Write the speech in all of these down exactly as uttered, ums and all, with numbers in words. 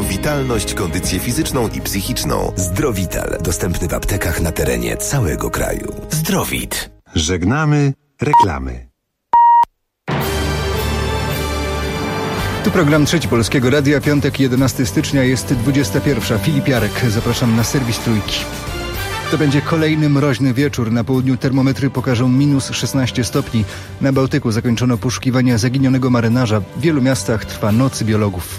witalność, kondycję fizyczną i psychiczną. Zdrowital. Dostępny w aptekach na terenie całego kraju. Zdrowit. Żegnamy reklamy. Tu program Trzeci Polskiego Radia, piątek jedenastego stycznia, jest dwudziesta pierwsza. Filip Jarek, zapraszam na serwis Trójki. To będzie kolejny mroźny wieczór. Na południu termometry pokażą minus szesnaście stopni. Na Bałtyku zakończono poszukiwania zaginionego marynarza. W wielu miastach trwa noc biologów.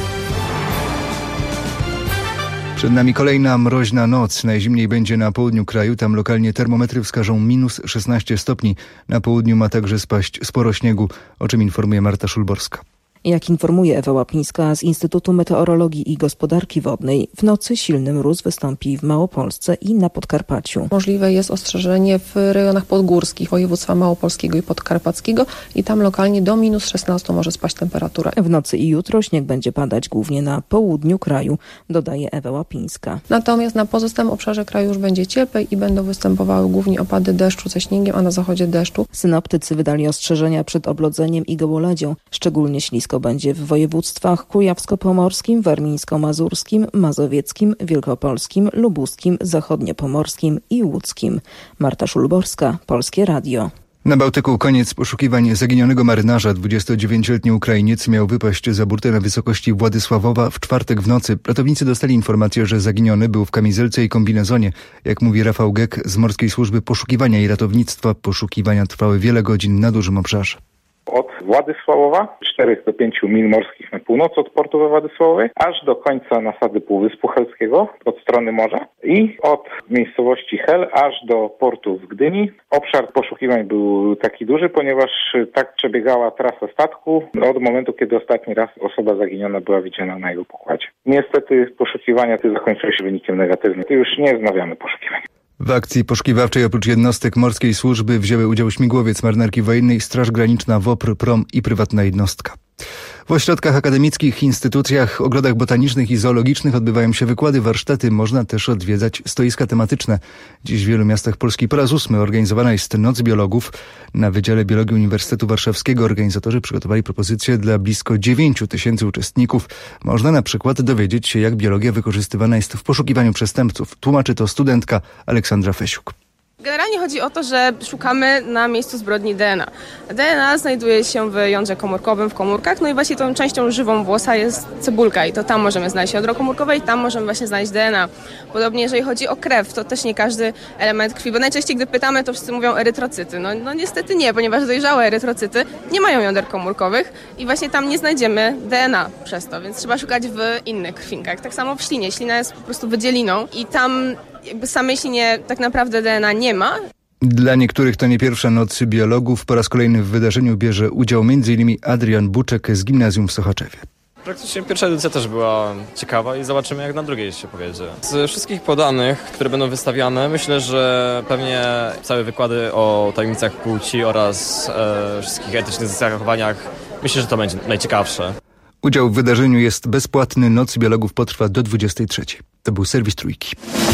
Przed nami kolejna mroźna noc. Najzimniej będzie na południu kraju. Tam lokalnie termometry wskażą minus szesnaście stopni. Na południu ma także spaść sporo śniegu, o czym informuje Marta Szulborska. Jak informuje Ewa Łapińska z Instytutu Meteorologii i Gospodarki Wodnej, w nocy silny mróz wystąpi w Małopolsce i na Podkarpaciu. Możliwe jest ostrzeżenie w rejonach podgórskich województwa małopolskiego i podkarpackiego i tam lokalnie do minus szesnaście może spaść temperatura. W nocy i jutro śnieg będzie padać głównie na południu kraju, dodaje Ewa Łapińska. Natomiast na pozostałym obszarze kraju już będzie cieplej i będą występowały głównie opady deszczu ze śniegiem, a na zachodzie deszczu. Synoptycy wydali ostrzeżenia przed oblodzeniem i gołoledzią. Szczególnie ślisko będzie w województwach kujawsko-pomorskim, warmińsko-mazurskim, mazowieckim, wielkopolskim, lubuskim, zachodniopomorskim i łódzkim. Marta Szulborska, Polskie Radio. Na Bałtyku koniec poszukiwań zaginionego marynarza. dwudziestodziewięcioletni Ukrainiec miał wypaść za burtę na wysokości Władysławowa w czwartek w nocy. Ratownicy dostali informację, że zaginiony był w kamizelce i kombinezonie. Jak mówi Rafał Gek z Morskiej Służby Poszukiwania i Ratownictwa, poszukiwania trwały wiele godzin na dużym obszarze. Od Władysławowa, czterech do pięciu mil morskich na północ od portu we Władysławowie, aż do końca nasady Półwyspu Helskiego od strony morza i od miejscowości Hel aż do portu w Gdyni. Obszar poszukiwań był taki duży, ponieważ tak przebiegała trasa statku od momentu, kiedy ostatni raz osoba zaginiona była widziana na jego pokładzie. Niestety poszukiwania te zakończyły się wynikiem negatywnym. Już nie wznawiamy poszukiwań. W akcji poszukiwawczej oprócz jednostek Morskiej Służby wzięły udział śmigłowiec Marynarki Wojennej, Straż Graniczna, WOPR, PROM i prywatna jednostka. W ośrodkach akademickich, instytucjach, ogrodach botanicznych i zoologicznych odbywają się wykłady, warsztaty. Można też odwiedzać stoiska tematyczne. Dziś w wielu miastach Polski po raz ósmy organizowana jest Noc Biologów. Na Wydziale Biologii Uniwersytetu Warszawskiego organizatorzy przygotowali propozycje dla blisko dziewięciu tysięcy uczestników. Można na przykład dowiedzieć się, jak biologia wykorzystywana jest w poszukiwaniu przestępców. Tłumaczy to studentka Aleksandra Fesiuk. Generalnie chodzi o to, że szukamy na miejscu zbrodni D N A. D N A znajduje się w jądrze komórkowym, w komórkach, no i właśnie tą częścią żywą włosa jest cebulka i to tam możemy znaleźć jądro komórkowe i tam możemy właśnie znaleźć D N A. Podobnie jeżeli chodzi o krew, to też nie każdy element krwi, bo najczęściej gdy pytamy, to wszyscy mówią erytrocyty. No, no niestety nie, ponieważ dojrzałe erytrocyty nie mają jąder komórkowych i właśnie tam nie znajdziemy D N A przez to, więc trzeba szukać w innych krwinkach. Tak samo w ślinie. Ślina jest po prostu wydzieliną i tam jakby samej ślinie tak naprawdę D N A nie ma. Dla niektórych to nie pierwsza noc biologów. Po raz kolejny w wydarzeniu bierze udział m.in. Adrian Buczek z gimnazjum w Sochaczewie. Praktycznie pierwsza edycja też była ciekawa i zobaczymy, jak na drugiej się powiedzie. Z wszystkich podanych, które będą wystawiane, myślę, że pewnie całe wykłady o tajemnicach płci oraz e, wszystkich etycznych zachowaniach, myślę, że to będzie najciekawsze. Udział w wydarzeniu jest bezpłatny. Noc biologów potrwa do dwudziestej trzeciej. To był serwis Trójki.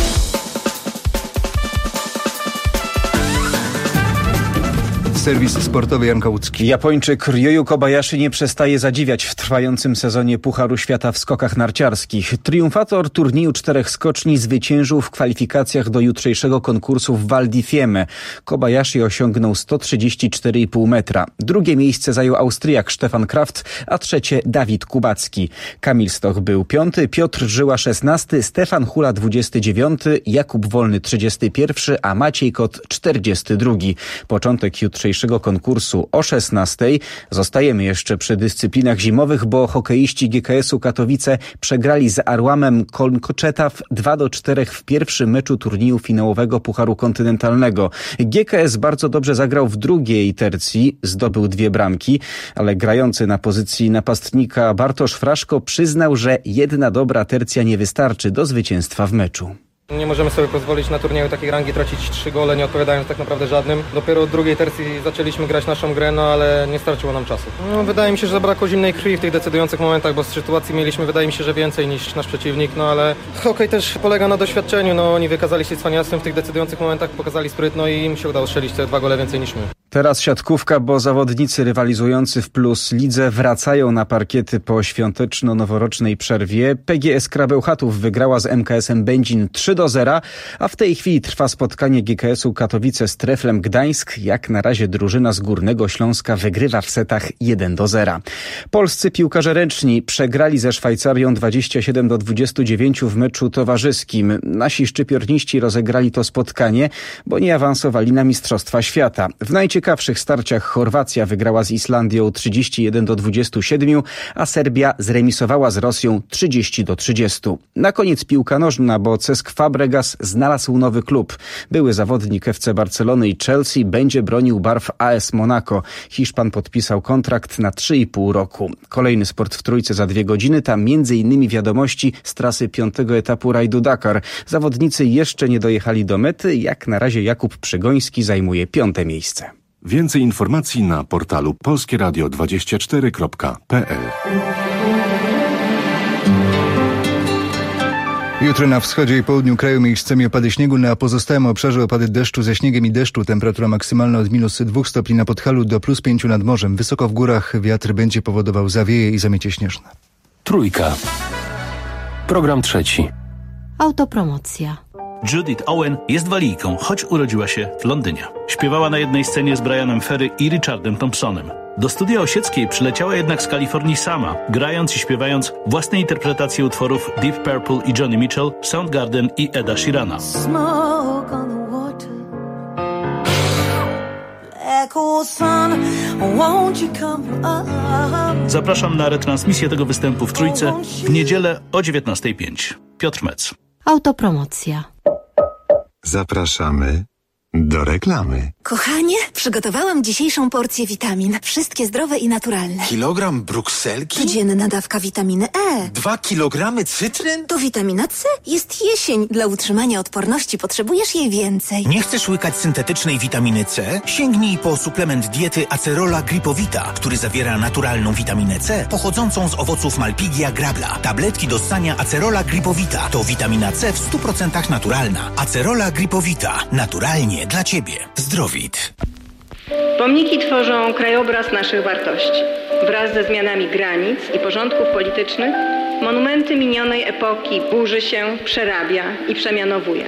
Serwis sportowy Jan Kałucki. Japończyk Ryoyu Kobayashi nie przestaje zadziwiać w trwającym sezonie Pucharu Świata w skokach narciarskich. Triumfator turnieju czterech skoczni zwyciężył w kwalifikacjach do jutrzejszego konkursu w Val di Fiemme. Kobayashi osiągnął sto trzydzieści cztery i pół metra. Drugie miejsce zajął Austriak Stefan Kraft, a trzecie Dawid Kubacki. Kamil Stoch był piąty, Piotr Żyła szesnasty, Stefan Hula dwudziesty dziewiąty, Jakub Wolny trzydziesty pierwszy, a Maciej Kot czterdziesty drugi. Początek jutrzejszego konkursu o szesnastej. Zostajemy jeszcze przy dyscyplinach zimowych, bo hokeiści G K S-u Katowice przegrali z Arłamem Kolkoczetaw dwa do czterech w pierwszym meczu turnieju finałowego Pucharu Kontynentalnego. G K S bardzo dobrze zagrał w drugiej tercji, zdobył dwie bramki, ale grający na pozycji napastnika Bartosz Fraszko przyznał, że jedna dobra tercja nie wystarczy do zwycięstwa w meczu. Nie możemy sobie pozwolić na turnieju takiej rangi tracić trzy gole, nie odpowiadając tak naprawdę żadnym. Dopiero od drugiej tercji zaczęliśmy grać naszą grę, no ale nie starczyło nam czasu. No, wydaje mi się, że zabrakło zimnej krwi w tych decydujących momentach, bo z sytuacji mieliśmy, wydaje mi się, że więcej niż nasz przeciwnik, no ale hokej też polega na doświadczeniu, no oni wykazali się cwaniactwem w tych decydujących momentach, pokazali spryt, no i im się udało strzelić te dwa gole więcej niż my. Teraz siatkówka, bo zawodnicy rywalizujący w Plus Lidze wracają na parkiety po świąteczno-noworocznej przerwie. P G S Krabełchatów wygrała z M K S-em Będzin trzy do zera, a w tej chwili trwa spotkanie G K S-u Katowice z Treflem Gdańsk. Jak na razie drużyna z Górnego Śląska wygrywa w setach jeden do zera. Polscy piłkarze ręczni przegrali ze Szwajcarią dwadzieścia siedem do dwudziestu dziewięciu w meczu towarzyskim. Nasi szczypiorniści rozegrali to spotkanie, bo nie awansowali na Mistrzostwa Świata. W najciekawszych starciach Chorwacja wygrała z Islandią trzydzieści jeden do dwudziestu siedmiu, a Serbia zremisowała z Rosją trzydzieści do trzydziestu. Na koniec piłka nożna, bo Cesc Fabregas znalazł nowy klub. Były zawodnik F C Barcelony i Chelsea będzie bronił barw A S Monaco. Hiszpan podpisał kontrakt na trzy i pół roku. Kolejny sport w Trójce za dwie godziny, tam między innymi wiadomości z trasy piątego etapu rajdu Dakar. Zawodnicy jeszcze nie dojechali do mety, jak na razie Jakub Przygoński zajmuje piąte miejsce. Więcej informacji na portalu polskie radio dwadzieścia cztery kropka p l. Jutro na wschodzie i południu kraju miejscami opady śniegu, na pozostałym obszarze opady deszczu ze śniegiem i deszczu. Temperatura maksymalna od minus dwóch stopni na Podhalu do plus pięciu nad morzem. Wysoko w górach wiatr będzie powodował zawieje i zamiecie śnieżne. Trójka. Program trzeci. Autopromocja. Judith Owen jest walijką, choć urodziła się w Londynie. Śpiewała na jednej scenie z Brianem Ferry i Richardem Thompsonem. Do studia Osieckiej przyleciała jednak z Kalifornii sama, grając i śpiewając własne interpretacje utworów Deep Purple i Johnny Mitchell, Soundgarden i Eda Sheerana. Zapraszam na retransmisję tego występu w Trójce w niedzielę o dziewiętnasta pięć. Piotr Mec. Autopromocja. Zapraszamy do reklamy. Kochanie, przygotowałam dzisiejszą porcję witamin. Wszystkie zdrowe i naturalne. Kilogram brukselki? Codzienna dawka witaminy E. Dwa kilogramy cytryn? To witamina C. Jest jesień. Dla utrzymania odporności potrzebujesz jej więcej. Nie chcesz łykać syntetycznej witaminy C? Sięgnij po suplement diety Acerola Gripowita, który zawiera naturalną witaminę C pochodzącą z owoców Malpighia grabla. Tabletki do ssania Acerola Gripowita to witamina C w stu procentach naturalna. Acerola Gripowita. Naturalnie dla Ciebie. Zdrowit. Pomniki tworzą krajobraz naszych wartości. Wraz ze zmianami granic i porządków politycznych monumenty minionej epoki burzy się, przerabia i przemianowuje.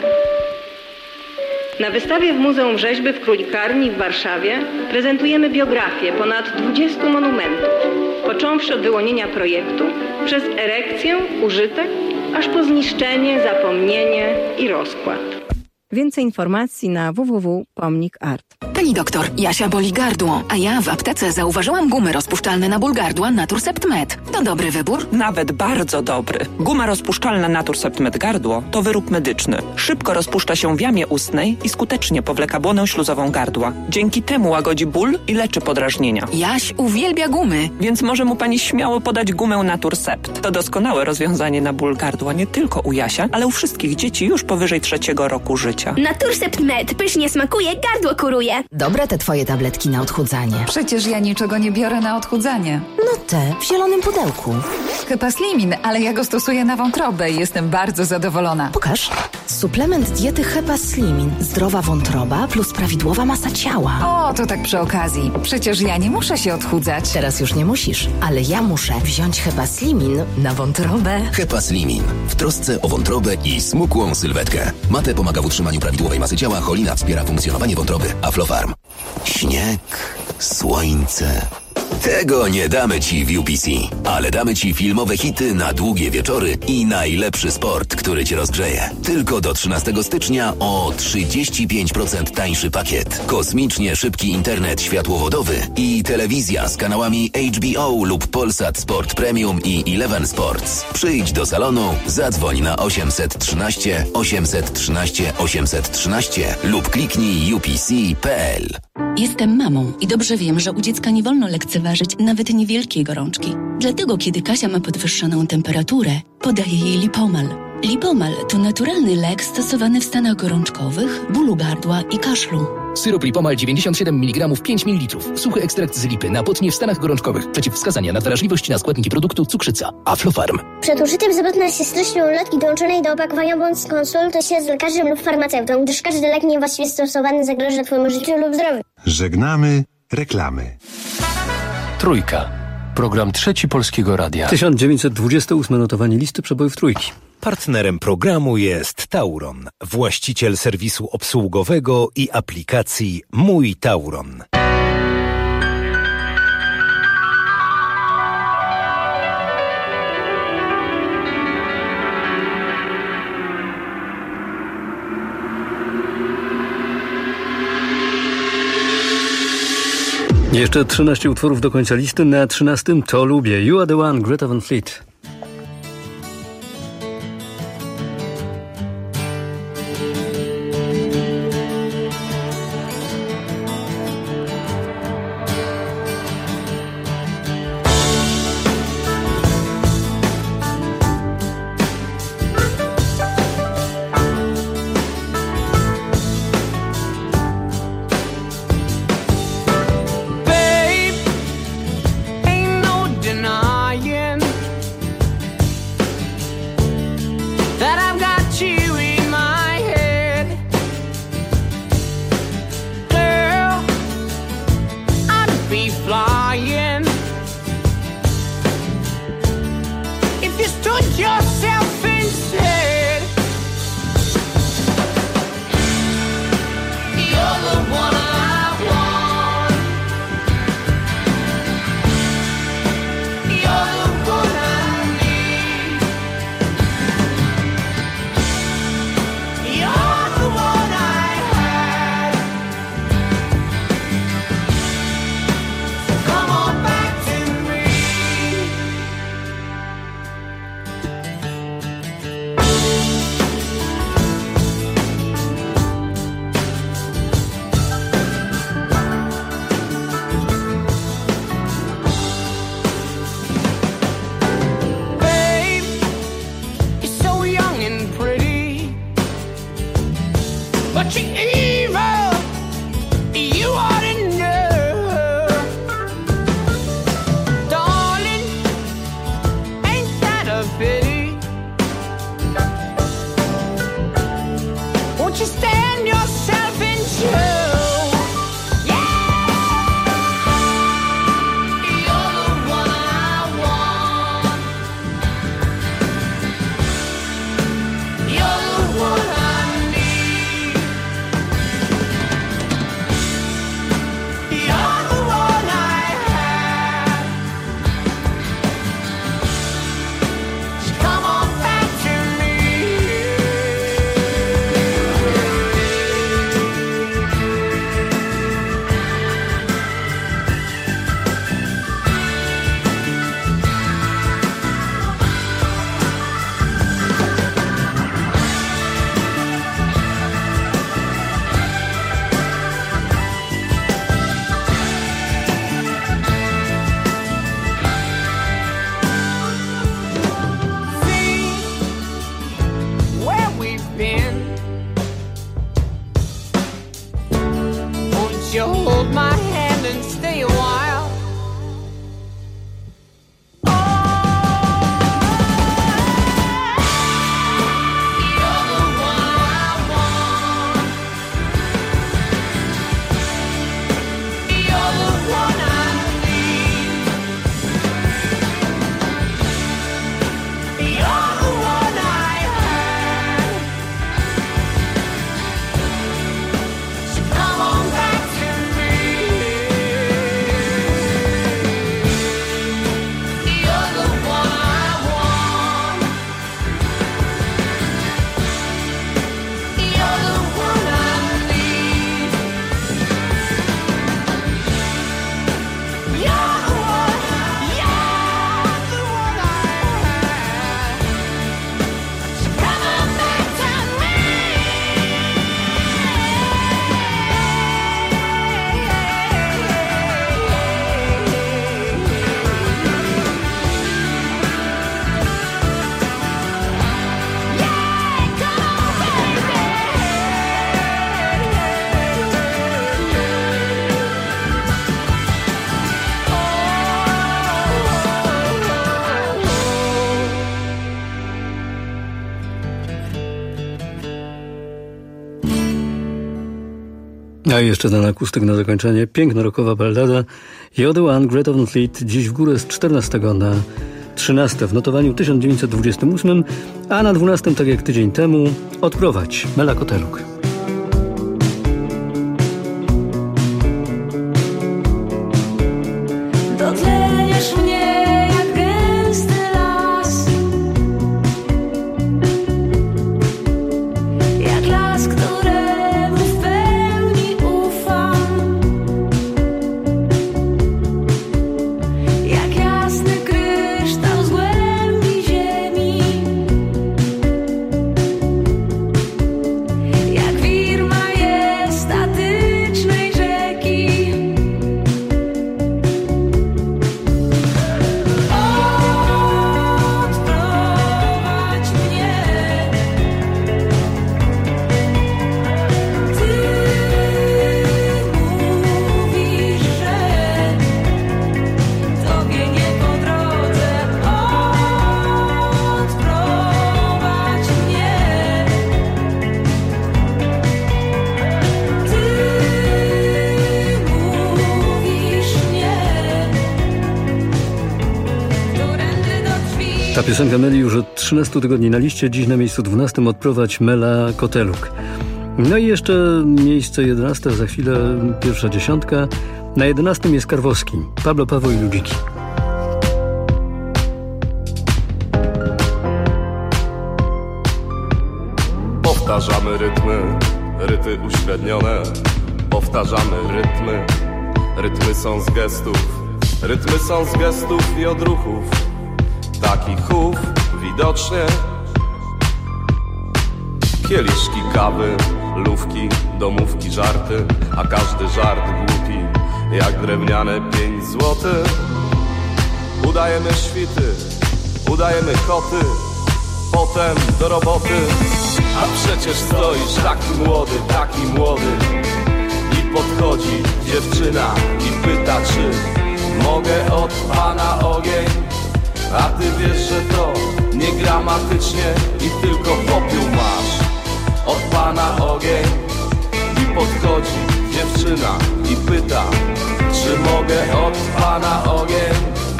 Na wystawie w Muzeum Rzeźby w Królikarni w Warszawie prezentujemy biografię ponad dwudziestu monumentów, począwszy od wyłonienia projektu, przez erekcję, użytek, aż po zniszczenie, zapomnienie i rozkład. Więcej informacji na w w w kropka pomnik art. Pani doktor, Jasia boli gardło, a ja w aptece zauważyłam gumy rozpuszczalne na ból gardła Naturcept Med. To dobry wybór? Nawet bardzo dobry. Guma rozpuszczalna Naturcept Med gardło to wyrób medyczny. Szybko rozpuszcza się w jamie ustnej i skutecznie powleka błonę śluzową gardła. Dzięki temu łagodzi ból i leczy podrażnienia. Jaś uwielbia gumy. Więc może mu pani śmiało podać gumę Naturcept. To doskonałe rozwiązanie na ból gardła nie tylko u Jasia, ale u wszystkich dzieci już powyżej trzeciego roku życia. Naturcept Med pysznie smakuje, gardło kuruje. Dobre te twoje tabletki na odchudzanie. Przecież ja niczego nie biorę na odchudzanie. No te, w zielonym pudełku. Hepaslimin, ale ja go stosuję na wątrobę i jestem bardzo zadowolona. Pokaż. Suplement diety Hepaslimin. Zdrowa wątroba plus prawidłowa masa ciała. O, to tak przy okazji. Przecież ja nie muszę się odchudzać. Teraz już nie musisz, ale ja muszę wziąć Hepaslimin na wątrobę. Hepaslimin. W trosce o wątrobę i smukłą sylwetkę. Mate pomaga w utrzymaniu prawidłowej masy ciała, cholina wspiera funkcjonowanie wątroby. Aflofarm. Śnieg, słońce. Tego nie damy Ci w U P C, ale damy Ci filmowe hity na długie wieczory i najlepszy sport, który Cię rozgrzeje. Tylko do trzynastego stycznia o trzydzieści pięć procent tańszy pakiet. Kosmicznie szybki internet światłowodowy i telewizja z kanałami H B O lub Polsat Sport Premium i Eleven Sports. Przyjdź do salonu, zadzwoń na osiemset trzynaście osiemset trzynaście osiemset trzynaście lub kliknij u p c kropka p l. Jestem mamą i dobrze wiem, że u dziecka nie wolno lekceważyć nawet niewielkiej gorączki. Dlatego, kiedy Kasia ma podwyższoną temperaturę, podaję jej Lipomal. Lipomal to naturalny lek stosowany w stanach gorączkowych, bólu gardła i kaszlu. Syrop Lipomal dziewięćdziesiąt siedem miligramów pięć mililitrów. Suchy ekstrakt z lipy na potnie w stanach gorączkowych. Przeciwwskazania na wrażliwość na składniki produktu cukrzyca. Aflofarm. Przed użyciem zapewne się z treścią ulotki dołączonej do opakowania bądź skonsultuj się z lekarzem lub farmaceutą, gdyż każdy lek niewłaściwie stosowany zagraża Twojemu życiu lub zdrowiu. Żegnamy reklamy. Trójka. Program Trzeci Polskiego Radia. tysiąc dziewięćset dwudziesty ósmy notowanie listy przebojów Trójki. Partnerem programu jest Tauron, właściciel serwisu obsługowego i aplikacji Mój Tauron. Jeszcze trzynaście utworów do końca listy. Na trzynastym To lubię. You are the one, Greta Van Fleet. A jeszcze ten akustyk na zakończenie. Piękna rockowa ballada You're the One, Great of Fleet. Dziś w górę z czternastego na trzynaste w notowaniu tysiąc dziewięćset dwudziestym ósmym, a na dwunastym, tak jak tydzień temu, Odprowadź, Mela Koteluk. Dotleniesz mnie jak gęsty las, jak las, któremu w pełni ufam, jak jasny kryształ z głębi ziemi, jak wir majestatycznej rzeki. Odprowadź mnie, Ty mówisz, że Tobie nie po drodze. Odprowadź mnie, Ty mówisz nie, którędy do drzwi. Ta piosenka Meli już od trzynastu tygodni na liście, dziś na miejscu dwunastym Odprowadź, Mela Koteluk. No i jeszcze miejsce jedenaste, za chwilę pierwsza dziesiątka. Na jedenastym jest Karwowski, Pablo Paweł i Ludziki. Powtarzamy rytmy, ryty uśrednione. Powtarzamy rytmy, rytmy są z gestów. Rytmy są z gestów i odruchów. Taki chów widocznie. Kieliszki kawy, lówki, domówki, żarty. A każdy żart głupi, jak drewniane pięć złotych. Udajemy świty, udajemy koty, potem do roboty. A przecież stoisz taki młody, taki młody. I podchodzi dziewczyna i pyta, czy mogę od pana ogień. A ty wiesz, że to niegramatycznie i tylko popiół masz. Od pana ogień. I podchodzi dziewczyna i pyta, czy mogę od pana ogień.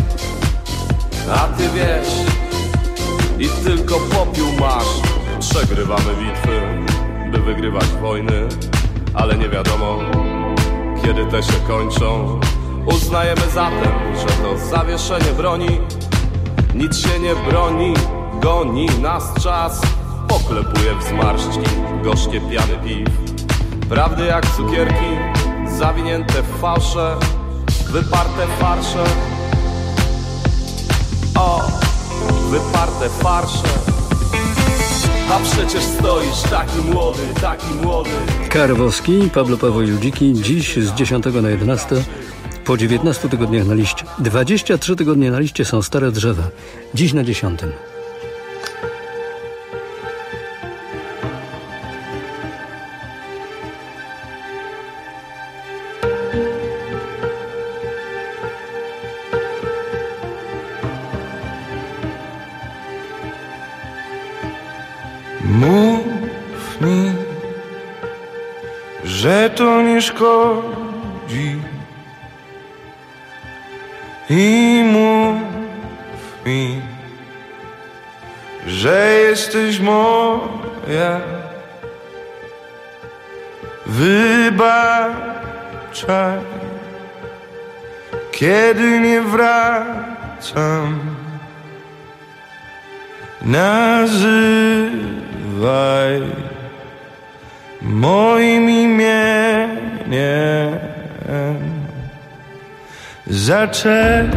A ty wiesz i tylko popiół masz. Przegrywamy bitwy, by wygrywać wojny, ale nie wiadomo, kiedy te się kończą. Uznajemy zatem, że to zawieszenie broni. Nic się nie broni, goni nas czas. Poklepuje w zmarszczki gorzkie piany piw. Prawdy jak cukierki, zawinięte w fałsze, wyparte farsze. O, wyparte farsze. A przecież stoisz taki młody, taki młody. Karwowski, Pablo Paweł i Ludziki, dziś z dziesiątego na jedenaste, po dziewiętnastu tygodniach na liście. dwadzieścia trzy tygodnie na liście są Stare Drzewa, dziś na dziesiątym. Mów mi, że to nie szkodzi, i mów mi, że jesteś moja. Wybaczaj, kiedy nie wracam. Nazywaj moim imieniem. Zaczekaj,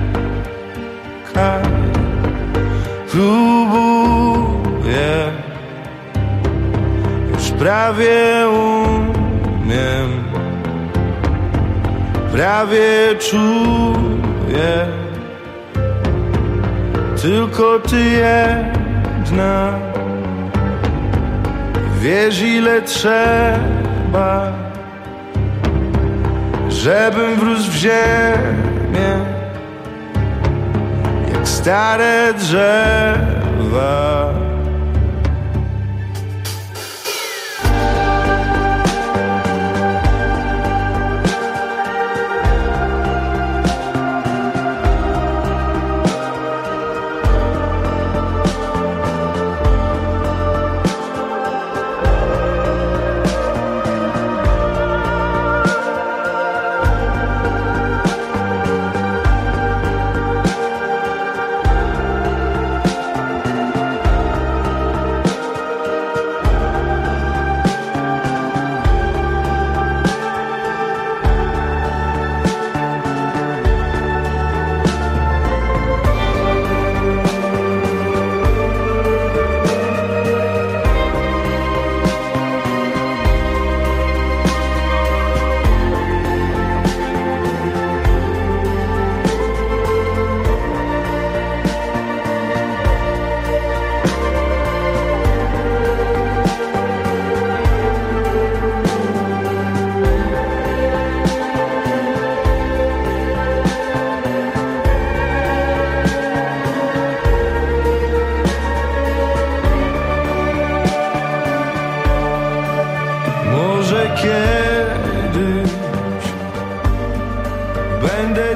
próbuję, już prawie umiem, prawie czuję. Tylko ty jedna, wiesz ile trzeba, żebym wrósł w ziemię, jak stare drzewa.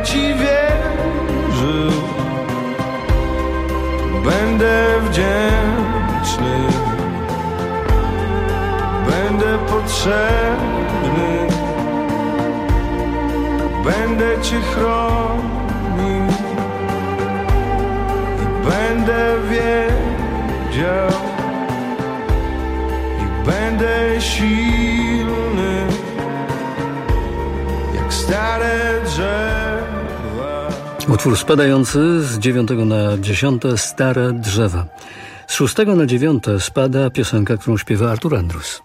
będę ci wierzył, będę wdzięczny, będę potrzebny, będę cię chronił i będę wiedział i będę silny jak stare drzewa. Utwór spadający z dziewiątego na dziesiąte Stare drzewa. Z szóstego na dziewiąte spada piosenka, którą śpiewa Artur Andrus.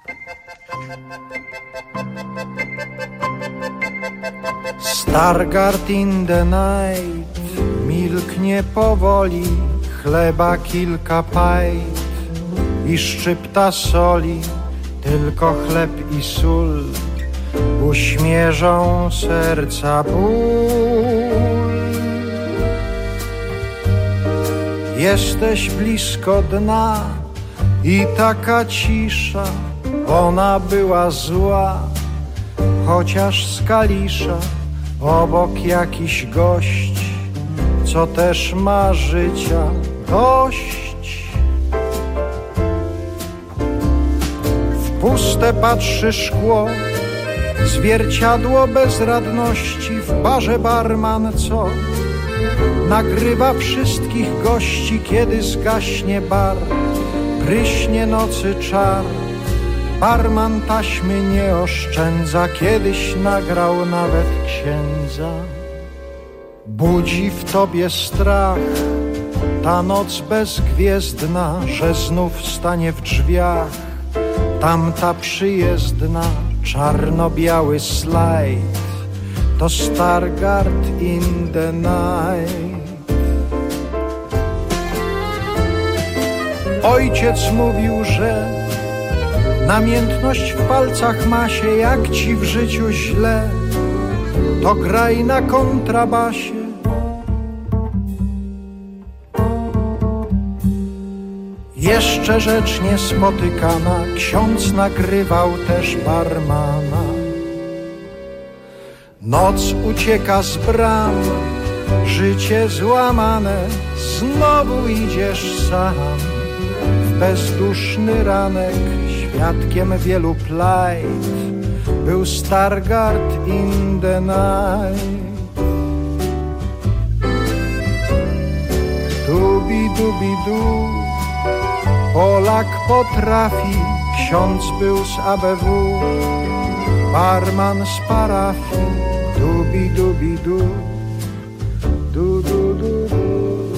Stargard in the night, milknie powoli, chleba kilka pajt i szczypta soli, tylko chleb i sól uśmierzą serca ból. Jesteś blisko dna i taka cisza, ona była zła, chociaż z Kalisza obok jakiś gość, co też ma życia dość. W puste patrzy szkło, zwierciadło bezradności, w barze barman, co nagrywa wszystkich gości, kiedy zgaśnie bar, pryśnie nocy czar. Barman taśmy nie oszczędza, kiedyś nagrał nawet księdza. Budzi w tobie strach ta noc bezgwiezdna, że znów stanie w drzwiach tamta przyjezdna. Czarno-biały slajd to Stargard in the night. Ojciec mówił, że namiętność w palcach ma się, jak ci w życiu źle, to graj na kontrabasie. Jeszcze rzecz niespotykana, ksiądz nagrywał też barmana. Noc ucieka z bram, życie złamane, znowu idziesz sam w bezduszny ranek. Świadkiem wielu plajt był Stargard in the night. Dubi dubi du, Polak potrafi, ksiądz był z A B W, barman z parafii. Dubi dubi du, du du du du.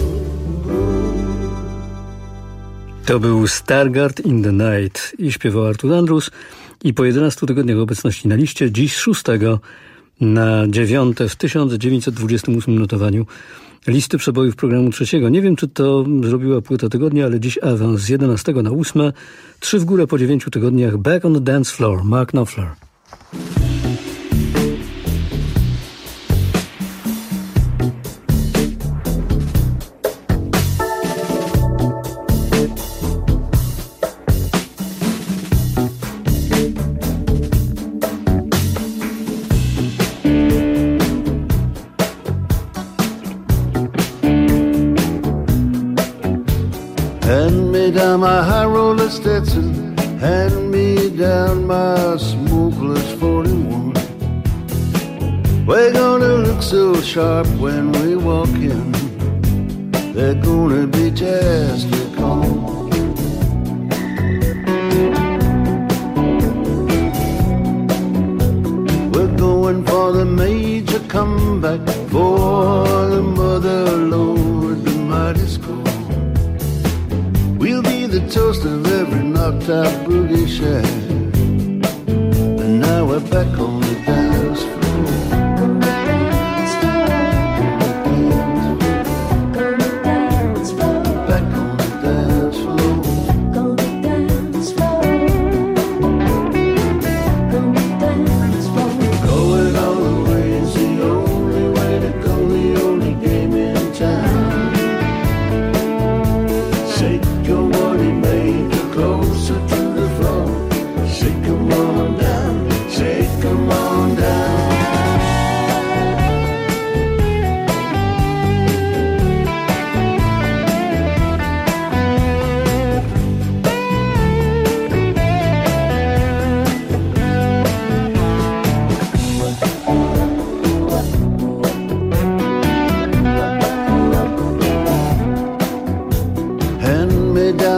To był Stargard in the Night i śpiewał Artur Andrus. I po jedenastu tygodniach obecności na liście, dziś z szóstego na dziewiąte w tysiąc dziewięćset dwudziestym ósmym notowaniu listy przebojów programu trzeciego. Nie wiem, czy to zrobiła płyta tygodnia, ale dziś awans z jedenastego na ósme. Trzy w górę po dziewięciu tygodniach. Back on the Dance Floor, Mark Knopfler. Hand me down my high roller Stetson, hand me down my smokeless forty-one. We're gonna look so sharp when we walk in, they're gonna be just a call. We're going for the major comeback, for the mother lord, the mighty score. We'll be the toast of every knocked out boogie shack, and now we're back on the dance floor. Back on the dance floor. Going all the way is the only way to go, the only game in town. Shake your body, make it closer to the floor. Shake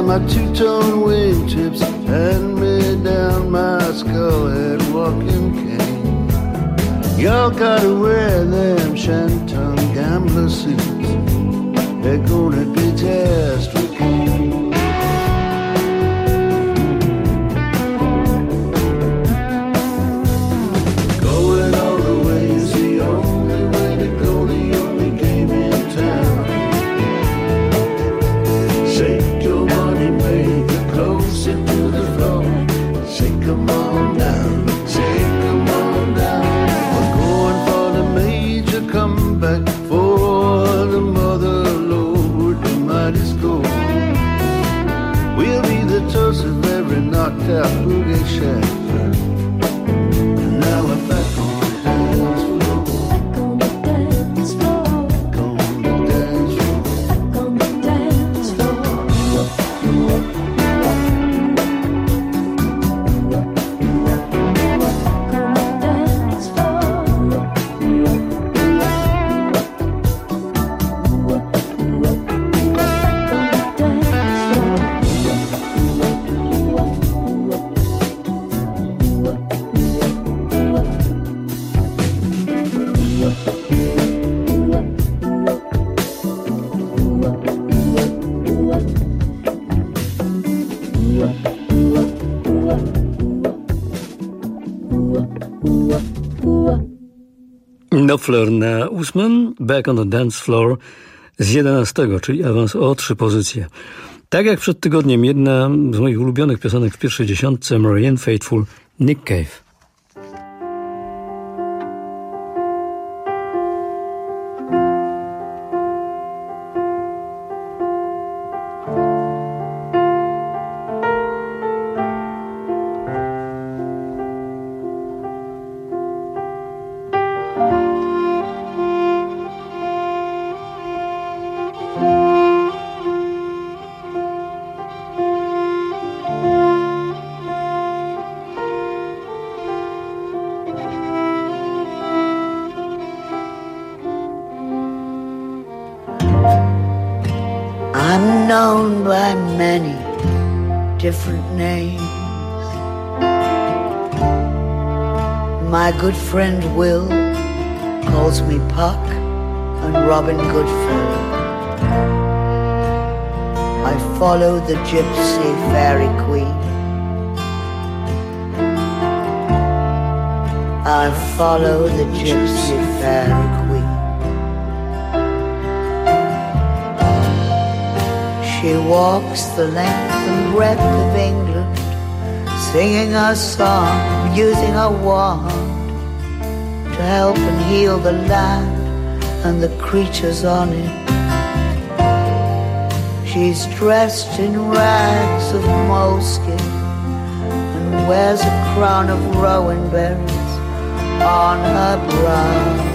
my two-tone wingtips, hand me down my skull-head walking cane. Y'all gotta wear them shantung gambler suits. They're gonna be just with you. Going all the way is the only way to go, the only game in town. Shake your money maker closer to the floor. Shake 'em on down, shake 'em on down. We're going for the major comeback for the mother lord, the mighty score. We'll be the toast of every knocked out boogie shack. And now we're back on the dance floor. Back on the dance floor. Back on the dance floor. Back on the dance floor. Knopfler na ósmym, Back on the Dance Floor z jedenastego, czyli awans o trzy pozycje. Tak jak przed tygodniem, jedna z moich ulubionych piosenek w pierwszej dziesiątce, Marianne Faithfull, Nick Cave. I'm known by many different names. My good friend Will calls me Puck and Robin Goodfellow. I follow the gypsy fairy queen. I follow the gypsy fairy queen. She walks the length and breadth of England, singing a song, using a wand to help and heal the land and the creatures on it. She's dressed in rags of moleskin and wears a crown of rowan berries on her brow.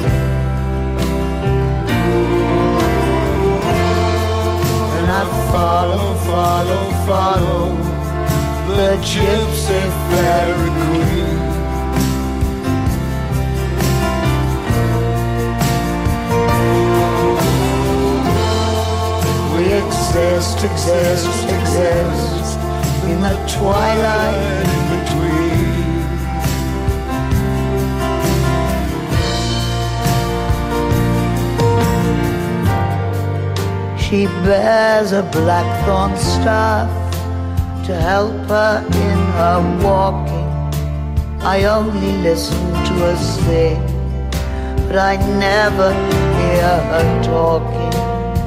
I follow, follow, follow the gypsy fairy queen. We exist, exist, exist in the twilight in between. She bears a blackthorn staff to help her in her walking. I only listen to her sing, but I never hear her talking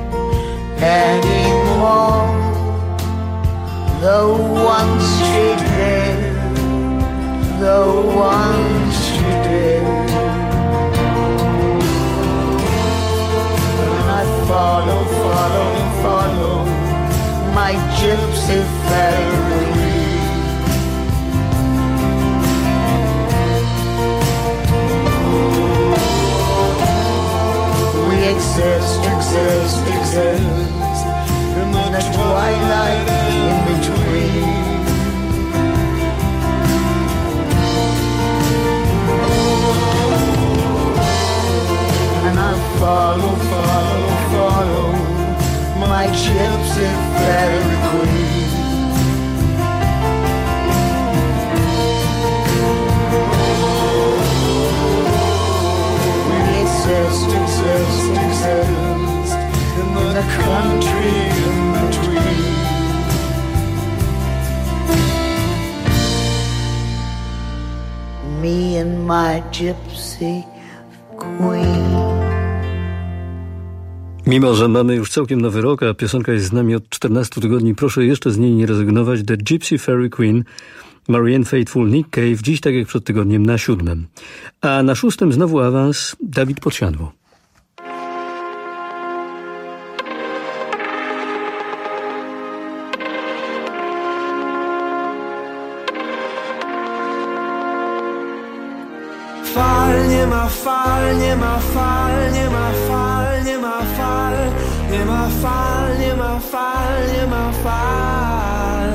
anymore. Though once she did, though once she did. Follow, follow, follow my gypsy fairy. We exist, exist, exist in the twilight in between. And I follow, follow, follow my gypsy fairy queen. been my gypsy queen. Mimo że mamy już całkiem nowy rok, a piosenka jest z nami od czternastu tygodni, proszę jeszcze z niej nie rezygnować. The Gypsy Fairy Queen, Marianne Faithfull, Nick Cave, dziś tak jak przed tygodniem na siódmym. A na szóstym znowu awans Dawid Podsiadło. Fal, nie ma fal, nie ma fal, nie ma fal, nie ma fal, nie ma fal, nie ma fal, nie ma fal.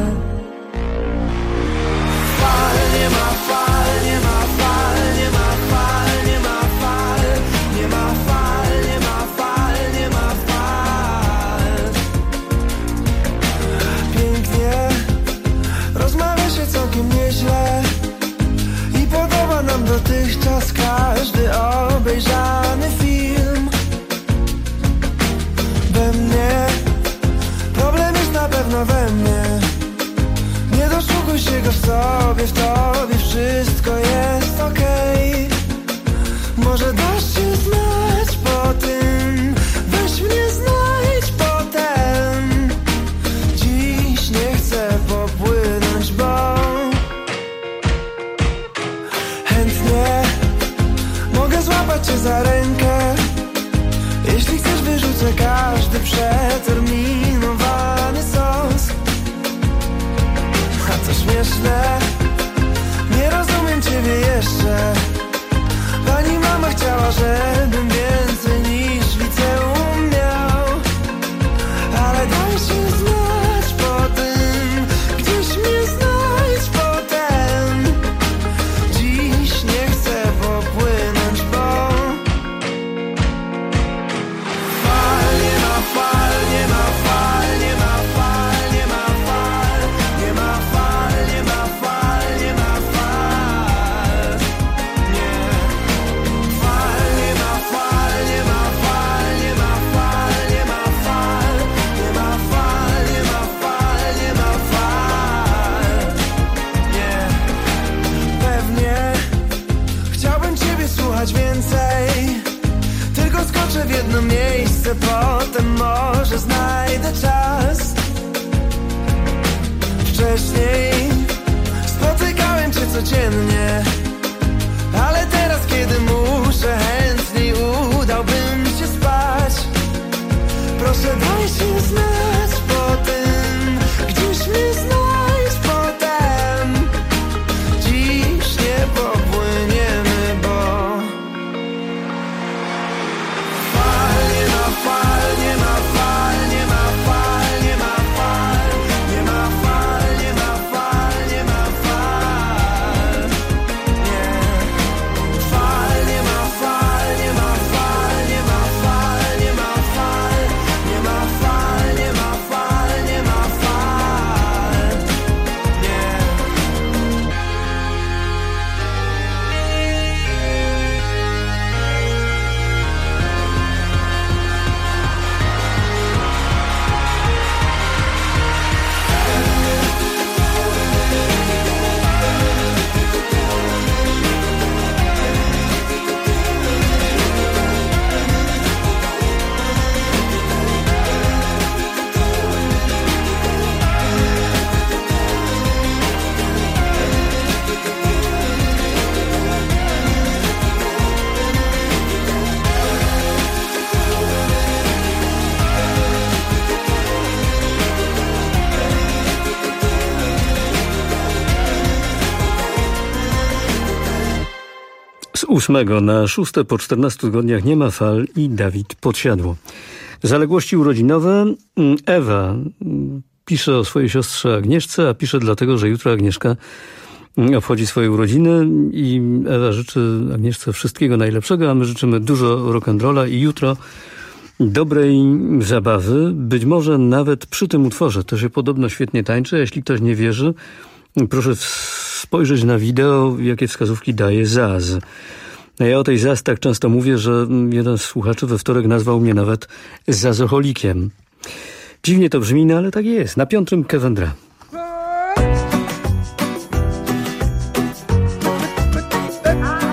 Fal, nie ma fal, nie ma fal, nie ma fal, nie ma fal, nie ma fal, nie ma fal, nie ma fal. Pięknie, rozmawia się całkiem nieźle. Podoba nam dotychczas każdy obejrzany film. We mnie problem jest na pewno we mnie. Nie doszukuj się go w sobie, w tobie wszystko jest okej. Może dasz się znać po tym, weź mnie znajdź potem. Dziś nie chcę popłynąć, bo mogę złapać cię za rękę. Jeśli chcesz, wyrzucę każdy przeterminowany sos. A co śmieszne, nie rozumiem ciebie jeszcze. Pani mama chciała, żebym więcej niż liceum miał. Ale daj się znać po tym, gdzieś mnie znajdź potem. Dziś nie chcę popłynąć, bo fal, nie ma fal, nie ma fal, nie ma fal, nie ma fal, nie ma fal, nie ma fal, nie ma fal. Nie. Fal, nie ma fal, nie ma fal, nie ma fal, nie ma fal, nie ma fal, nie ma fal, nie ma fal. Nie. Pewnie chciałbym ciebie słuchać więcej, tylko skoczę w jedno miejsce, potem może znajdę czas. Wcześniej spotykałem cię codziennie, ale teraz kiedy muszę, chętniej udałbym się spać. Proszę daj się znać po tym, gdzieś mnie znajdź potem. Dziś nie popłyniemy, bo fal, nie ma fal, nie ma fal, nie ma fal, nie ma fal, nie ma fal, nie ma fal, nie ma fal. Nie. Fal, nie ma fal, nie ma fal, nie ma fal, nie ma fal, nie ma fal, nie ma fal, nie ma fal. Nie. Z ósmego na szóste po czternastu tygodniach nie ma fal i Dawid Podsiadło. Zaległości urodzinowe. Ewa pisze o swojej siostrze Agnieszce, a pisze dlatego, że jutro Agnieszka obchodzi swoje urodziny i Ewa życzy Agnieszce wszystkiego najlepszego, a my życzymy dużo rock'n'rolla i jutro dobrej zabawy. Być może nawet przy tym utworze to się podobno świetnie tańczy. Jeśli ktoś nie wierzy, proszę spojrzeć na wideo, jakie wskazówki daje Zaz. Ja o tej Zaz tak często mówię, że jeden z słuchaczy we wtorek nazwał mnie nawet zazocholikiem. Dziwnie to brzmi, no ale tak jest. Na piątym Kevendra. Ah!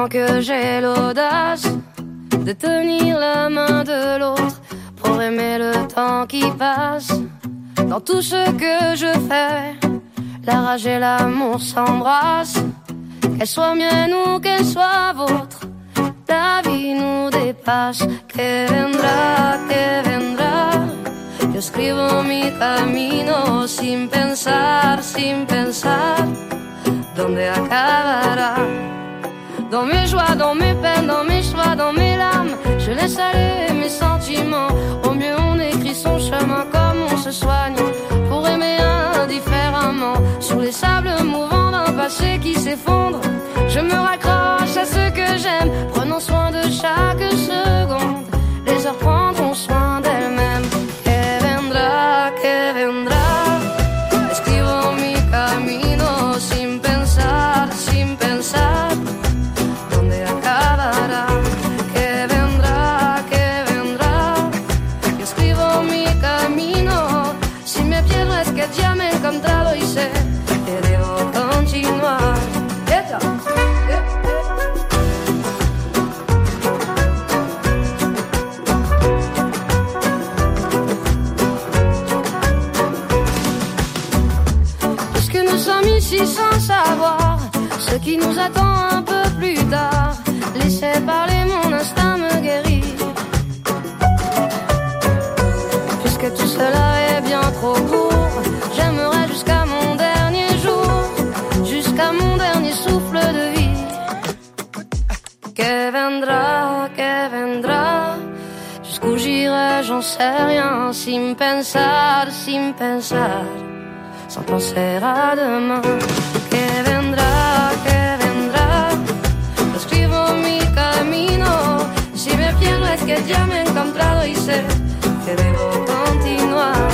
Tant que j'ai l'audace de tenir la main de l'autre pour aimer le temps qui passe. Dans tout ce que je fais, la rage et l'amour s'embrassent. Qu'elle soit mienne ou qu'elle soit vôtre, la vie nous dépasse. Que vendrá, que vendrá. Yo escribo mi camino sin pensar, sin pensar dónde acabará. Dans mes joies, dans mes peines, dans mes choix, dans mes larmes, je laisse aller mes sentiments. Au mieux on écrit son chemin comme on se soigne pour aimer indifféremment. Sur les sables mouvants d'un passé qui s'effondre, je me raccroche à ce que j'aime, prenant soin de chaque seconde. Les heures prendront soin d'elles-mêmes. Que vendrá, que vendrá. Escribo mi camino sin pensar, sin pensar dónde acabará. Que vendrá, que vendrá. Yo escribo mi camino. Si me pierdo es que ya me he encontrado y sé que debo continuar. ¡Eta! Puisque nous sommes ici sans savoir ce qui nous attend un peu plus tard, laissez parler, mon instinct me guérit. Puisque tout cela est bien trop court, j'aimerais jusqu'à mon dernier jour, jusqu'à mon dernier souffle de vie. Que vendrá, que vendrá. Jusqu'où j'irai, j'en sais rien, sin pensar, sin pensar, sans penser à demain. Que vendrá, que vendrá. Escribo mi camino. Si me pierdo es que ya me he encontrado y sé que debo continuar.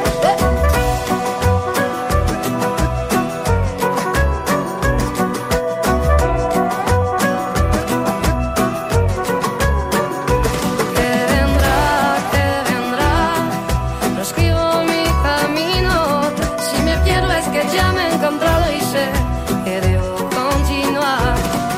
Que vendrá, que vendrá. No escribo mi camino. Si me pierdo es que ya me he encontrado y sé que debo continuar.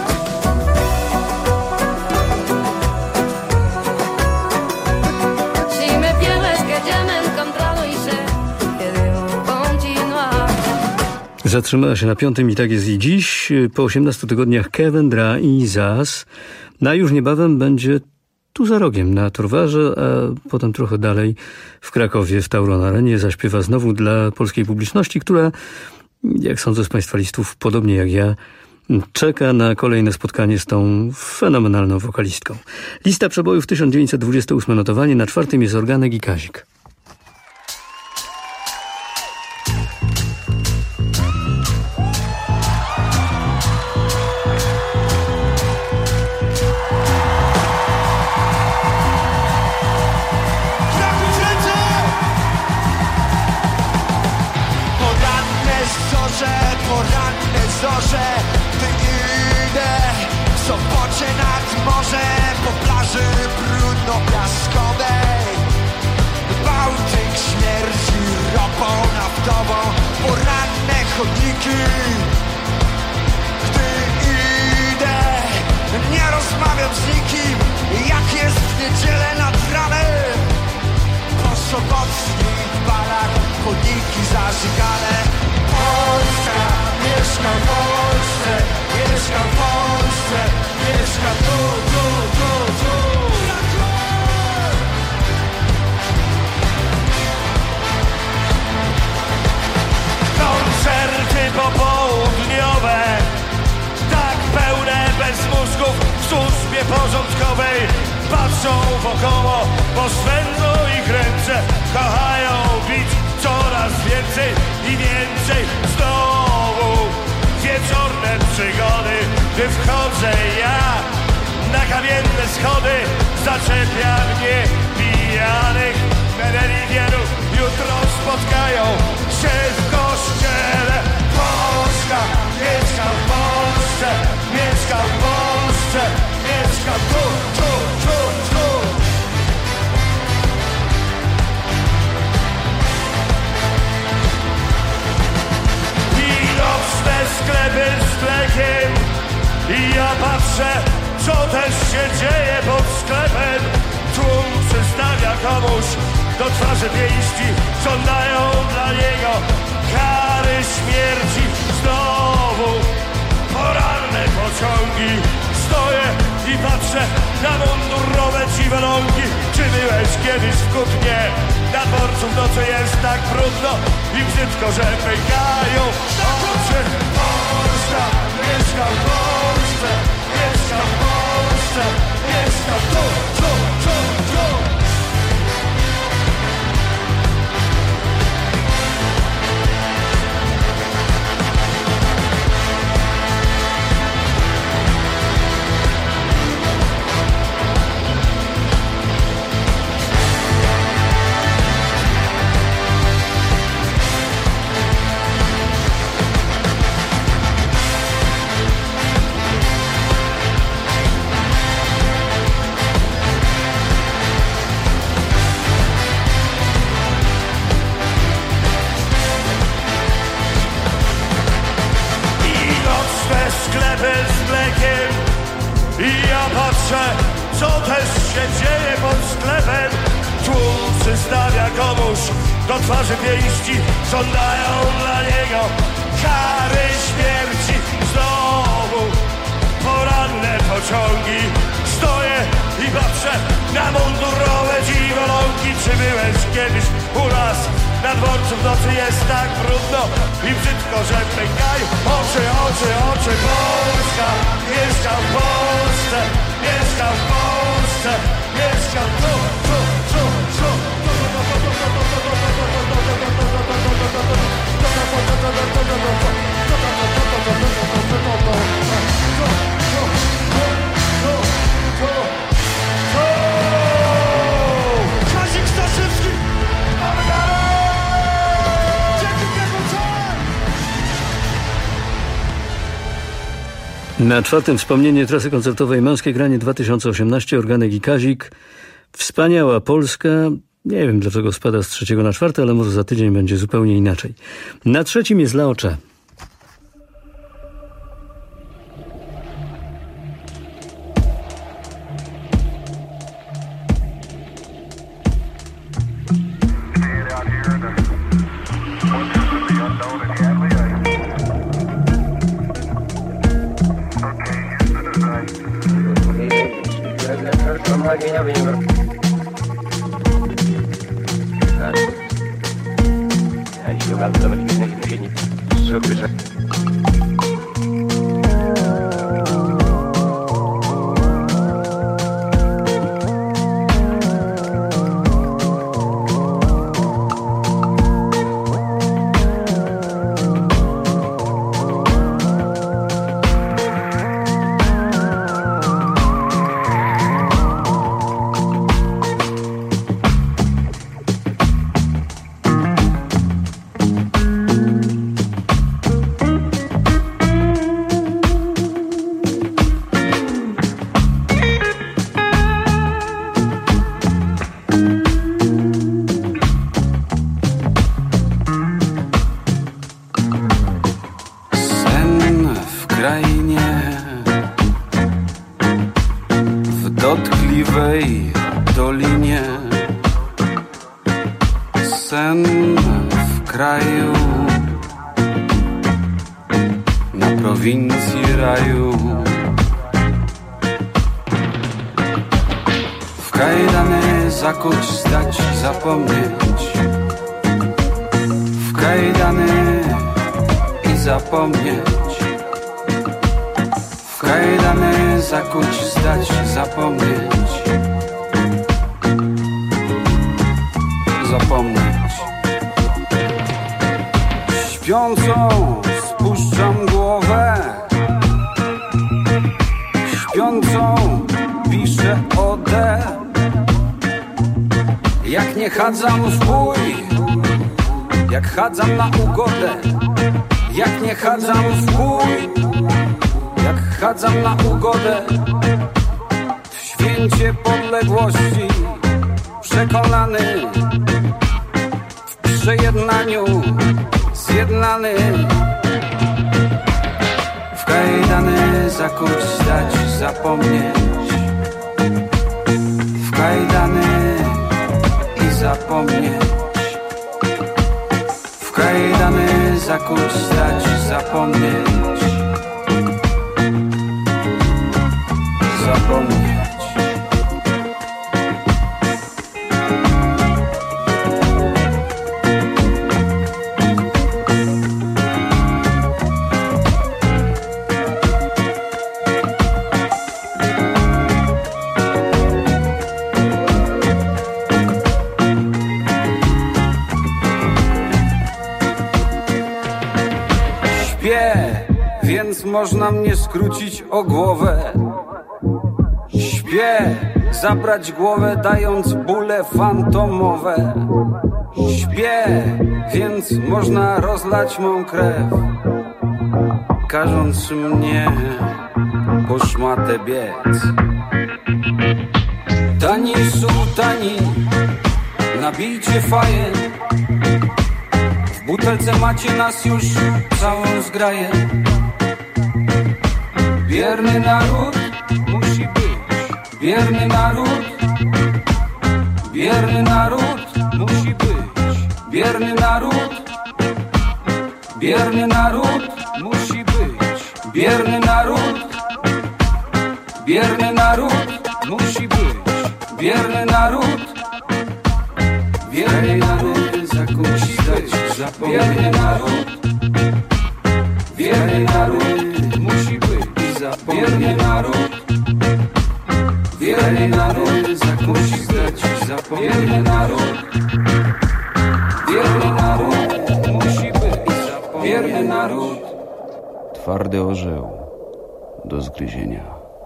Si me pierdo es que ya me he encontrado y sé que debo continuar. Zatrzymała się na piątym i tak jest i dziś. Po osiemnastu tygodniach Que vendrá i Zas. No a już niebawem będzie tu za rogiem na Torwarze, a potem trochę dalej w Krakowie, w Tauron Arenie zaśpiewa znowu dla polskiej publiczności, która, jak sądzę z Państwa listów, podobnie jak ja, czeka na kolejne spotkanie z tą fenomenalną wokalistką. Lista przebojów tysiąc dziewięćset dwudzieste ósme notowanie, na czwartym jest Organek i Kazik. Poranne zorze, poranne zorze, gdy idę w sobocie nad morze po plaży brudno-piaskowej. Bałtyk śmierci ropą naftową, poranne chodniki. Gdy idę, nie rozmawiam z nikim, jak jest w niedzielę nad ranem. Po sobotnich balach chodniki zażygane. Polska, mieszkam w Polsce, mieszkam w Polsce, mieszkam tu, tu, tu, tu. Koncerty popołudniowe, tak pełne bez mózgów w służbie porządkowej. Patrzą wokoło, bo swędzą ich ręce, kochają bić coraz więcej i więcej. Znowu wieczorne przygody, gdy wchodzę ja na kamienne schody, zaczepia mnie pijanych meneligierów. Jutro spotkają się w kościele. Polska, mieszkam w Polsce, mieszkam w Polsce, mieszkam tu, tu, tu, tu. Widoczne sklepy z mlekiem I ja patrzę, co też się dzieje pod sklepem. Tłum przystawia komuś do twarzy pięści, żądają dla niego kary śmierci. Znowu poranne pociągi. Stoję i patrzę na mundurowe dziwolągi. Czy byłeś kiedyś w Kutnie? Na dworcu w nocy jest tak brudno i brzydko, że pękają oczy. Polska, mieszkam w Polsce, mieszkam w Polsce, mieszkam tu, tu, tu, tu. Sklepy z mlekiem i ja patrzę, co też się dzieje pod sklepem. Tłum przystawia komuś do twarzy pięści, żądają dla niego kary śmierci. Znowu poranne pociągi. Stoję i patrzę na mundurowe dziwolągi. Czy byłeś kiedyś u nas? Na dworcu w nocy jest tak brudno i brzydko, że pękają oczy, oczy, oczy. Polska, mieszkam w Polsce, mieszkam w Polsce, mieszkam tu, tu, tu, tu. Kazik Staszewski! Na czwartym wspomnienie trasy koncertowej Męskie Granie dwa tysiące osiemnaście, Organek i Kazik. Wspaniała Polska. Nie wiem, dlaczego spada z trzeciego na czwarte, ale może za tydzień będzie zupełnie inaczej. Na trzecim jest Laocze. dotkliwej dolinie. Sen w kraju, na prowincji raju. W kajdany zakuć, zdać, zapomnieć. W kajdany i zapomnieć. W kajdany zakuć, zdać, zapomnieć. Zapomnieć. Śpiącą spuszczam głowę. Śpiącą piszę odę. Jak nie chadzam w bój, jak chadzam na ugodę. Jak nie chadzam w bój, jak chadzam na ugodę. W święcie podległości przekonany, w przejednaniu zjednany. W kajdany zakuć, zdać, zapomnieć. W kajdany i zapomnieć. W kajdany zakuć, zdać, zapomnieć. Zapomnieć. Więc można mnie skrócić o głowę. Śpię, zabrać głowę, dając bóle fantomowe. Śpię, więc można rozlać mą krew, każąc mnie po szmatę biec. Tani sułtani, nabijcie faję. W butelce macie nas już całą zgraję. Wierny naród musi być. Wierny naród. Wierny naród musi być. Wierny naród. Wierny naród musi być. Wierny naród. Wierny naród musi być. Wierny naród. Wierny naród zakuć, zdać, zapomnieć. Wierny naród. Wierny naród musi być. Wierny naród. Wierny naród zakuć, zdać, zapomnieć. Wierny naród. Wierny naród musi być. Wierny naród. Twardy orzeł do zgryzienia.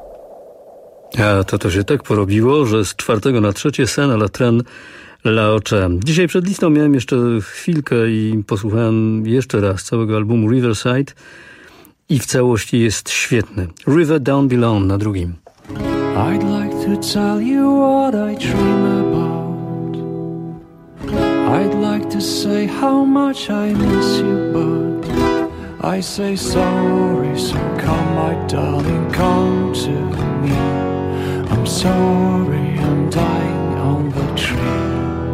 A to to się tak porobiło, że z czwartego na trzecie sen à la traîne la ocze. Dzisiaj przed listą miałem jeszcze chwilkę i posłuchałem jeszcze raz całego albumu Riverside i w całości jest świetny. River Down Below na drugim. I'd like to tell you what I dream about. I'd like to say how much I miss you, but I say sorry, so come my darling, come to me. I'm sorry, I'm dying on the tree.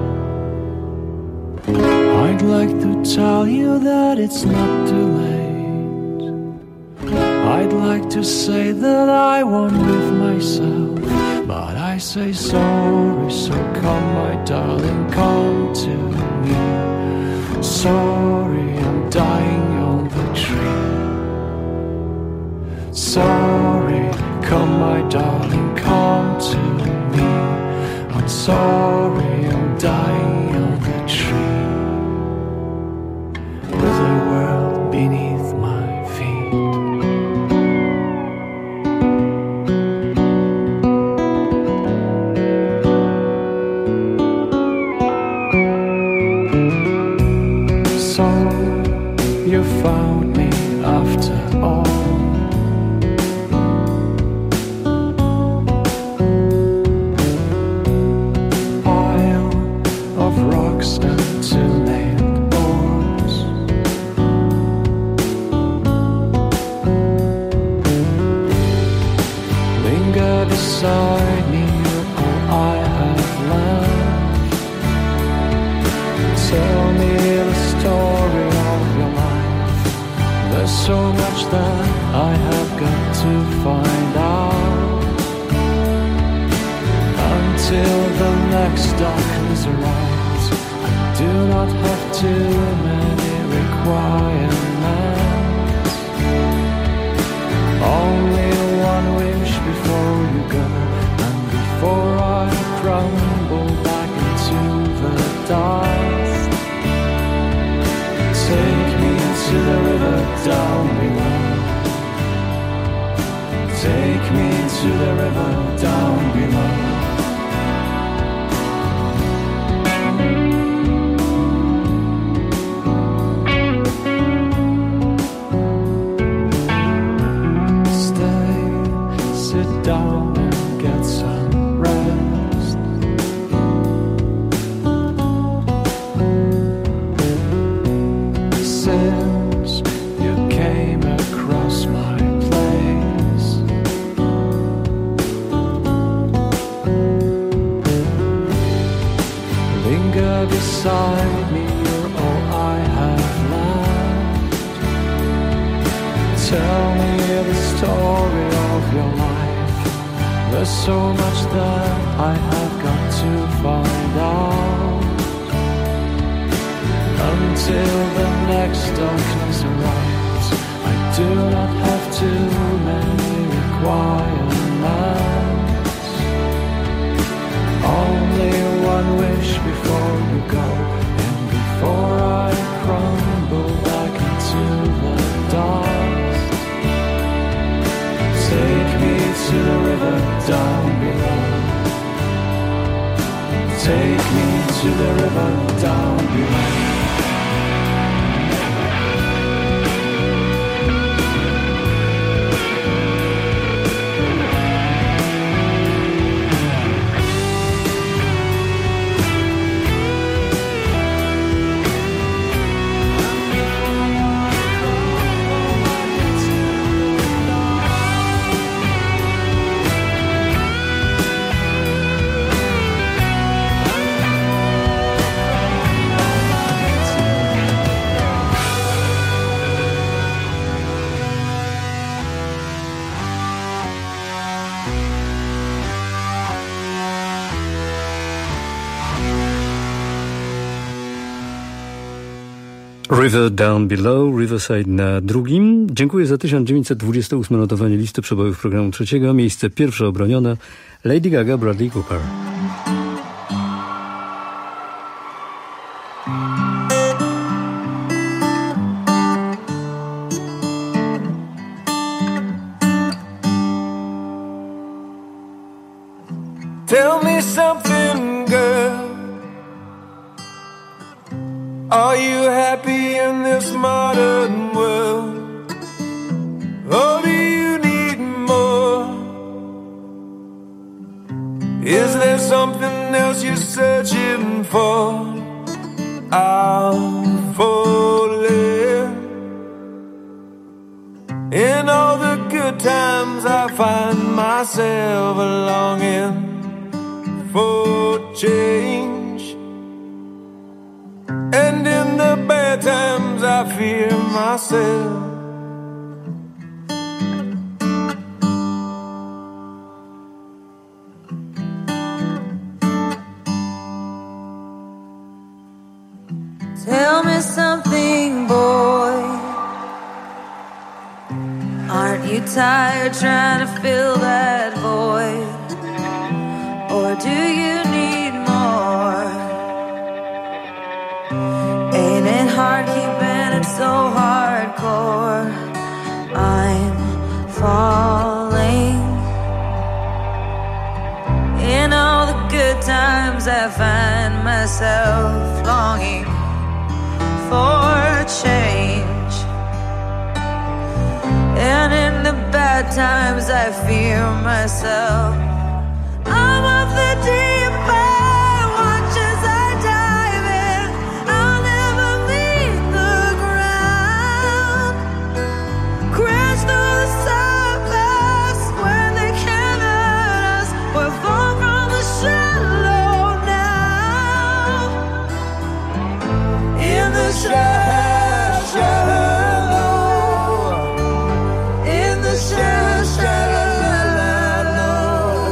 I'd like to tell you that it's not too late. I'd like to say that I won't live myself, but I say sorry, so come my darling, come to me. Sorry, I'm dying on the tree. Sorry, come my darling, come to me. I'm sorry, I'm dying on the tree. With the world beneath my feet. So you found me after all. Pile of rocks and two nailed doors. Linger beside me, all I have left. Tell me the story of your life. There's so much that I have got to find out. Until the next darkness arrives, I do not have too many requirements. Only one wish before you go, and before I crumble back into the dust. Take me to the river down below. Take me to the river down below. Sit down and get some rest. Since you came across my of your life. There's so much that I have got to find out. Until the next darkness arrives, I do not have too many requirements. Only one wish before you go, and before I crumble back into the dust. Take me to the river down below. Take me to the river down below. River Down Below, Riverside na drugim. Dziękuję za tysiąc dziewięćset dwudzieste ósme notowanie listy przebojów programu trzeciego. Miejsce pierwsze obronione Lady Gaga, Bradley Cooper. Tell me something, girl. Are you happy in this modern world? Or do you need more? Is there something else you're searching for? I'm falling. In all the good times I find myself longing for change. And in the bad times I fear myself. Tell me something, boy. Aren't you tired trying to fill that void? Or do you need more? Ain't it hard keeping it so hardcore? I'm falling. In all the good times I find myself longing for change. And in the bad times I fear myself. I'm of the deep end, watch as I dive in. I'll never meet the ground. Crash through the surface where they can't hurt us. We're far from the shallow now. In the shallow, shallow, in the shallow, shallow.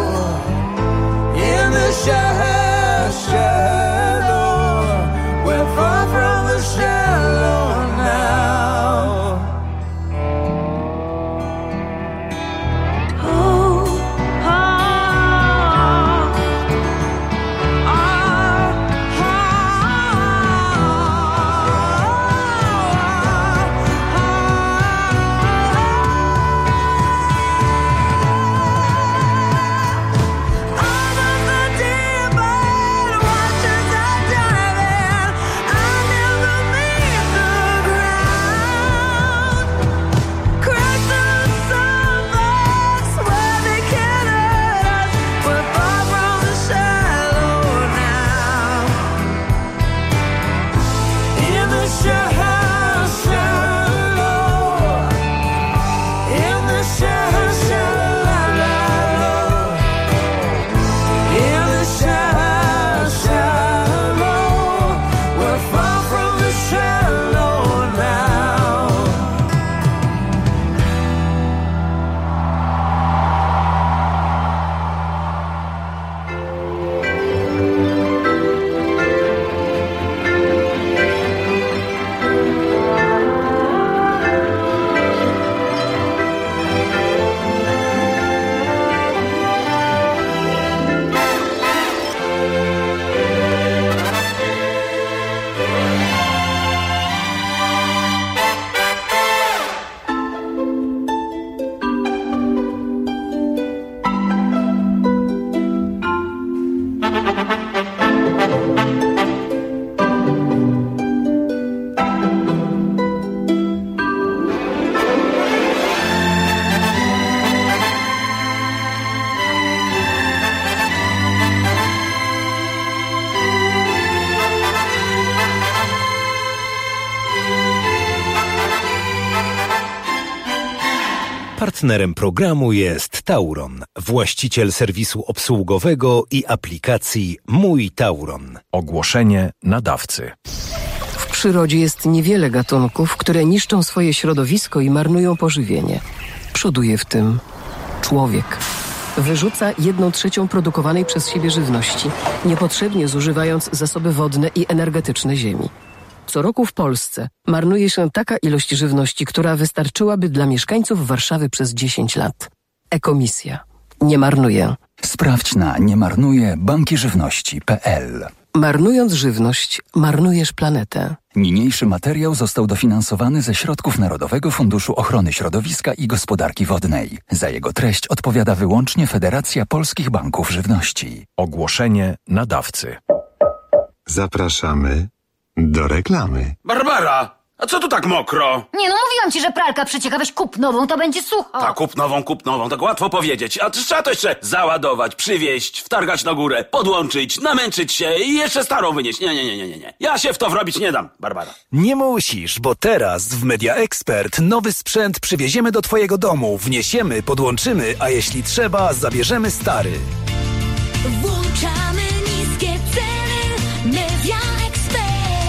Partnerem programu jest Tauron, właściciel serwisu obsługowego i aplikacji Mój Tauron. Ogłoszenie nadawcy. W przyrodzie jest niewiele gatunków, które niszczą swoje środowisko i marnują pożywienie. Przoduje w tym człowiek. Wyrzuca jedną trzecią produkowanej przez siebie żywności, niepotrzebnie zużywając zasoby wodne i energetyczne ziemi. Co roku w Polsce marnuje się taka ilość żywności, która wystarczyłaby dla mieszkańców Warszawy przez dziesięć lat. Ekomisja. Nie marnuje. Sprawdź na niemarnuje banki żywności kropka p l. Marnując żywność, marnujesz planetę. Niniejszy materiał został dofinansowany ze środków Narodowego Funduszu Ochrony Środowiska i Gospodarki Wodnej. Za jego treść odpowiada wyłącznie Federacja Polskich Banków Żywności. Ogłoszenie nadawcy. Zapraszamy do reklamy. Barbara, a co tu tak mokro? Nie no, mówiłam ci, że pralka przecieka, weź kup nową, to będzie sucho. Tak, kup nową, kup nową, tak łatwo powiedzieć. A trzeba to jeszcze załadować, przywieźć, wtargać na górę, podłączyć, namęczyć się i jeszcze starą wynieść. Nie, nie, nie, nie, nie. Ja się w to wrobić nie dam, Barbara. Nie musisz, bo teraz w Media Expert nowy sprzęt przywieziemy do twojego domu, wniesiemy, podłączymy, a jeśli trzeba, zabierzemy stary. Włączamy niskie ceny. Media Expert.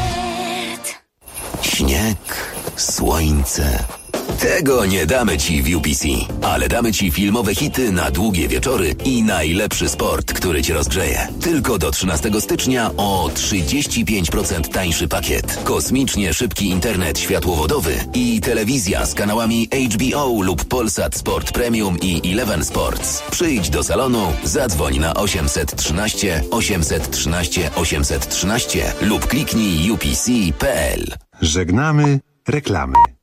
Śnieg, słońce. Tego nie damy ci w U P C, ale damy ci filmowe hity na długie wieczory i najlepszy sport, który cię rozgrzeje. Tylko do trzynastego stycznia o trzydzieści pięć procent tańszy pakiet. Kosmicznie szybki internet światłowodowy i telewizja z kanałami H B O lub Polsat Sport Premium i Eleven Sports. Przyjdź do salonu, zadzwoń na osiemset trzynaście osiemset trzynaście osiemset trzynaście lub kliknij u p c kropka p l. Żegnamy reklamy.